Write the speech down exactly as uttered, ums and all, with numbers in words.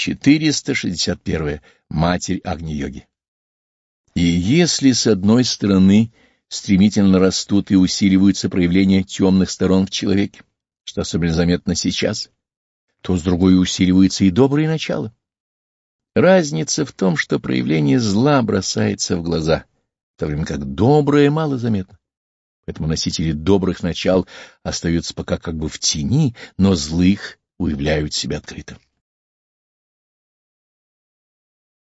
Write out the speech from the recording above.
четыреста шестьдесят первое. Матерь Агни-йоги. И если, с одной стороны, стремительно растут и усиливаются проявления темных сторон в человеке, что особенно заметно сейчас, то с другой усиливаются и добрые начала. Разница в том, что проявление зла бросается в глаза, в то время как доброе мало заметно. Поэтому носители добрых начал остаются пока как бы в тени, но злых уявляют себя открыто.